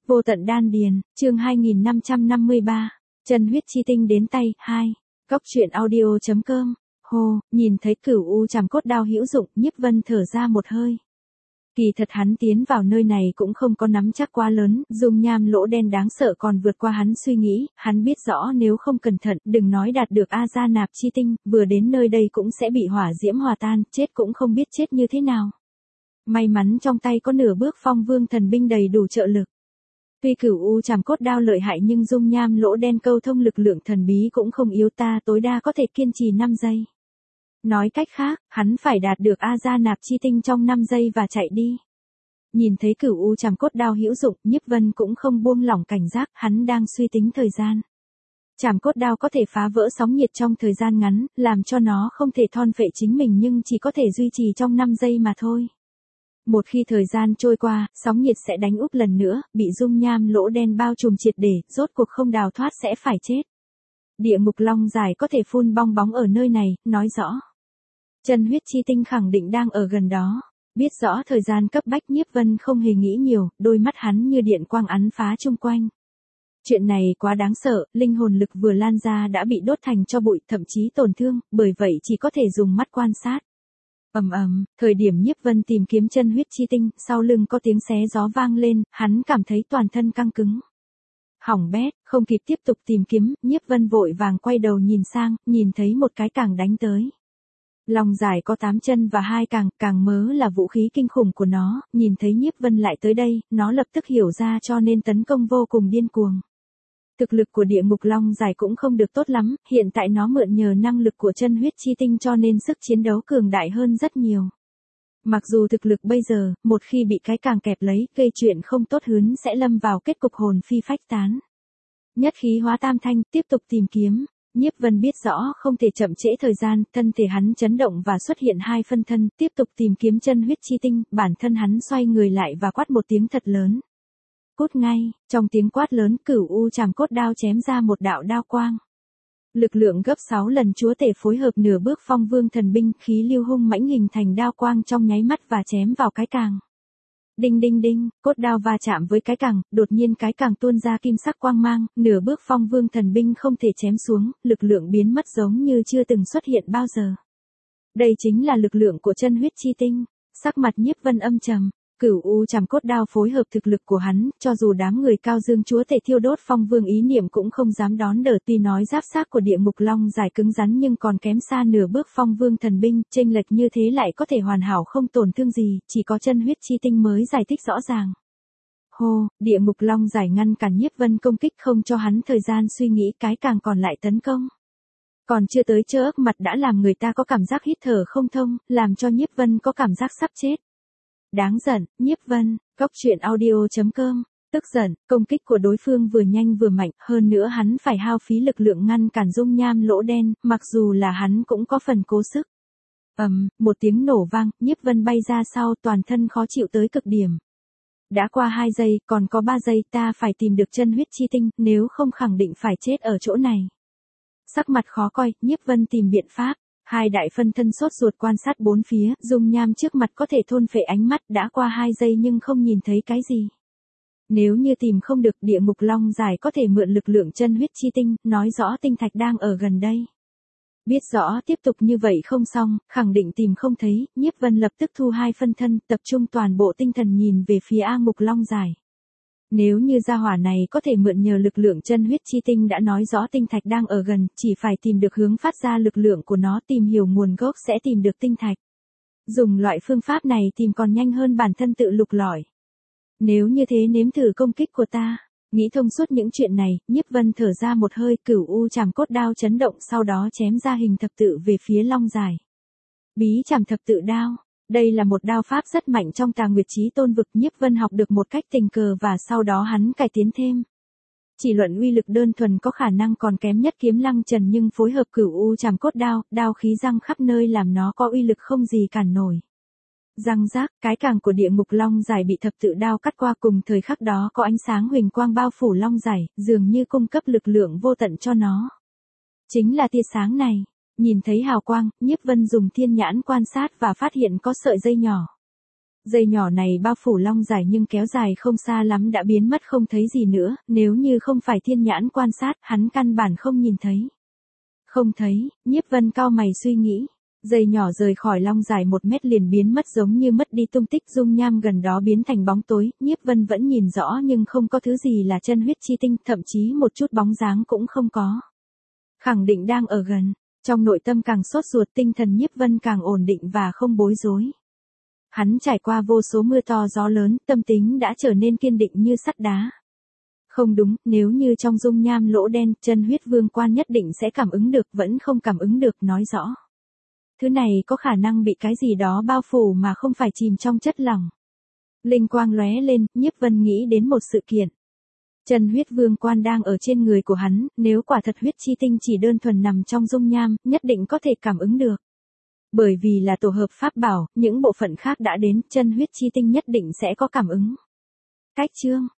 Vô tận đan điền, chương 2553, chân huyết chi tinh đến tay, 2. Góc truyện audio.com. Hồ, nhìn thấy cửu u chàm cốt đao hữu dụng, Nhiếp Vân thở ra một hơi. Kỳ thật hắn tiến vào nơi này cũng không có nắm chắc quá lớn, dung nham lỗ đen đáng sợ còn vượt qua hắn suy nghĩ, hắn biết rõ nếu không cẩn thận, đừng nói đạt được A Gia Nạp chi tinh, vừa đến nơi đây cũng sẽ bị hỏa diễm hòa tan, chết cũng không biết chết như thế nào. May mắn trong tay có nửa bước phong vương thần binh đầy đủ trợ lực. Tuy cửu u chàm cốt đao lợi hại nhưng dung nham lỗ đen câu thông lực lượng thần bí cũng không yếu, ta tối đa có thể kiên trì 5 giây. Nói cách khác, hắn phải đạt được A Gia Nạp chi tinh trong 5 giây và chạy đi. Nhìn thấy cửu u chàm cốt đao hữu dụng, Nhiếp Vân cũng không buông lỏng cảnh giác, hắn đang suy tính thời gian. Chàm cốt đao có thể phá vỡ sóng nhiệt trong thời gian ngắn, làm cho nó không thể thôn phệ chính mình nhưng chỉ có thể duy trì trong 5 giây mà thôi. Một khi thời gian trôi qua, sóng nhiệt sẽ đánh úp lần nữa, bị dung nham lỗ đen bao trùm triệt để, rốt cuộc không đào thoát sẽ phải chết. Địa ngục long dài có thể phun bong bóng ở nơi này, nói rõ. Chân huyết chi tinh khẳng định đang ở gần đó. Biết rõ thời gian cấp bách, Nhiếp Vân không hề nghĩ nhiều, đôi mắt hắn như điện quang ắn phá chung quanh. Chuyện này quá đáng sợ, linh hồn lực vừa lan ra đã bị đốt thành tro bụi, thậm chí tổn thương, bởi vậy chỉ có thể dùng mắt quan sát. Thời điểm Nhiếp Vân tìm kiếm chân huyết chi tinh, sau lưng có tiếng xé gió vang lên, hắn cảm thấy toàn thân căng cứng. Hỏng bét, không kịp tiếp tục tìm kiếm, Nhiếp Vân vội vàng quay đầu nhìn sang, nhìn thấy một cái càng đánh tới. Long dài có 8 chân và 2 càng mớ là vũ khí kinh khủng của nó, nhìn thấy Nhiếp Vân lại tới đây, nó lập tức hiểu ra cho nên tấn công vô cùng điên cuồng. Thực lực của địa ngục long dài cũng không được tốt lắm, hiện tại nó mượn nhờ năng lực của chân huyết chi tinh cho nên sức chiến đấu cường đại hơn rất nhiều. Mặc dù thực lực bây giờ, một khi bị cái càng kẹp lấy, gây chuyện không tốt hướn sẽ lâm vào kết cục hồn phi phách tán. Nhất khí hóa tam thanh, tiếp tục tìm kiếm. Nhiếp Vân biết rõ không thể chậm trễ thời gian, thân thể hắn chấn động và xuất hiện 2 phân thân, tiếp tục tìm kiếm chân huyết chi tinh, bản thân hắn xoay người lại và quát một tiếng thật lớn. Cút ngay, trong tiếng quát lớn, cửu u chàm cốt đao chém ra một đạo đao quang. Lực lượng gấp 6 lần chúa tể phối hợp nửa bước phong vương thần binh, khí lưu hung mãnh hình thành đao quang trong nháy mắt và chém vào cái càng. Đinh đinh đinh, cốt đao va chạm với cái càng, đột nhiên cái càng tuôn ra kim sắc quang mang, nửa bước phong vương thần binh không thể chém xuống, lực lượng biến mất giống như chưa từng xuất hiện bao giờ. Đây chính là lực lượng của chân huyết chi tinh. Sắc mặt Nhiếp Vân âm trầm. Cửu u chàm cốt đao phối hợp thực lực của hắn, cho dù đám người cao dương chúa tể thiêu đốt phong vương ý niệm cũng không dám đón đỡ, tuy nói giáp xác của địa ngục long dài cứng rắn nhưng còn kém xa nửa bước phong vương thần binh, chênh lệch như thế lại có thể hoàn hảo không tổn thương gì, chỉ có chân huyết chi tinh mới giải thích rõ ràng. Hô, địa ngục long dài ngăn cản Nhiếp Vân công kích không cho hắn thời gian suy nghĩ, cái càng còn lại tấn công. Còn chưa tới chớp mặt đã làm người ta có cảm giác hít thở không thông, làm cho Nhiếp Vân có cảm giác sắp chết. Đáng giận, Nhiếp Vân, góc truyện audio.com, tức giận, công kích của đối phương vừa nhanh vừa mạnh, hơn nữa hắn phải hao phí lực lượng ngăn cản dung nham lỗ đen, mặc dù là hắn cũng có phần cố sức. Một tiếng nổ vang, Nhiếp Vân bay ra sau, toàn thân khó chịu tới cực điểm. Đã qua 2 giây, còn có 3 giây, ta phải tìm được chân huyết chi tinh, nếu không khẳng định phải chết ở chỗ này. Sắc mặt khó coi, Nhiếp Vân tìm biện pháp. 2 đại phân thân sốt ruột quan sát bốn phía, dung nham trước mặt có thể thôn phệ ánh mắt, đã qua 2 giây nhưng không nhìn thấy cái gì. Nếu như tìm không được, địa ngục long dài có thể mượn lực lượng chân huyết chi tinh, nói rõ tinh thạch đang ở gần đây. Biết rõ tiếp tục như vậy không xong, khẳng định tìm không thấy, Nhiếp Vân lập tức thu 2 phân thân, tập trung toàn bộ tinh thần nhìn về phía A ngục long dài. Nếu như gia hỏa này có thể mượn nhờ lực lượng chân huyết chi tinh đã nói rõ tinh thạch đang ở gần, chỉ phải tìm được hướng phát ra lực lượng của nó, tìm hiểu nguồn gốc sẽ tìm được tinh thạch. Dùng loại phương pháp này tìm còn nhanh hơn bản thân tự lục lọi. Nếu như thế nếm thử công kích của ta. Nghĩ thông suốt những chuyện này, Nhiếp Vân thở ra một hơi, cửu u chàm cốt đao chấn động sau đó chém ra hình thập tự về phía long dài. Bí chàm thập tự đao. Đây là một đao pháp rất mạnh trong Tà Nguyệt Chí Tôn vực, Nhiếp Vân học được một cách tình cờ và sau đó hắn cải tiến thêm. Chỉ luận uy lực đơn thuần có khả năng còn kém nhất Kiếm Lăng Trần nhưng phối hợp cửu u chàm cốt đao, đao khí răng khắp nơi làm nó có uy lực không gì cản nổi. Răng rác, cái càng của địa ngục long dài bị thập tự đao cắt qua, cùng thời khắc đó có ánh sáng huỳnh quang bao phủ long dài, dường như cung cấp lực lượng vô tận cho nó. Chính là tia sáng này. Nhìn thấy hào quang, Nhiếp Vân dùng thiên nhãn quan sát và phát hiện có sợi dây nhỏ. Dây nhỏ này bao phủ long giải nhưng kéo dài không xa lắm đã biến mất không thấy gì nữa, nếu như không phải thiên nhãn quan sát, hắn căn bản không nhìn thấy. Không thấy, Nhiếp Vân cau mày suy nghĩ. Dây nhỏ rời khỏi long dài 1 mét liền biến mất giống như mất đi tung tích, dung nham gần đó biến thành bóng tối, Nhiếp Vân vẫn nhìn rõ nhưng không có thứ gì là chân huyết chi tinh, thậm chí một chút bóng dáng cũng không có. Khẳng định đang ở gần, trong nội tâm càng sốt ruột, tinh thần Nhiếp Vân càng ổn định và không bối rối. Hắn trải qua vô số mưa to gió lớn, tâm tính đã trở nên kiên định như sắt đá. Không đúng, nếu như trong dung nham lỗ đen, chân huyết vương quan nhất định sẽ cảm ứng được, vẫn không cảm ứng được, nói rõ. Thứ này có khả năng bị cái gì đó bao phủ mà không phải chìm trong chất lỏng. Linh quang lóe lên, Nhiếp Vân nghĩ đến một sự kiện. Chân huyết vương quan đang ở trên người của hắn, nếu quả thật huyết chi tinh chỉ đơn thuần nằm trong dung nham, nhất định có thể cảm ứng được. Bởi vì là tổ hợp pháp bảo, những bộ phận khác đã đến, chân huyết chi tinh nhất định sẽ có cảm ứng. Cách chương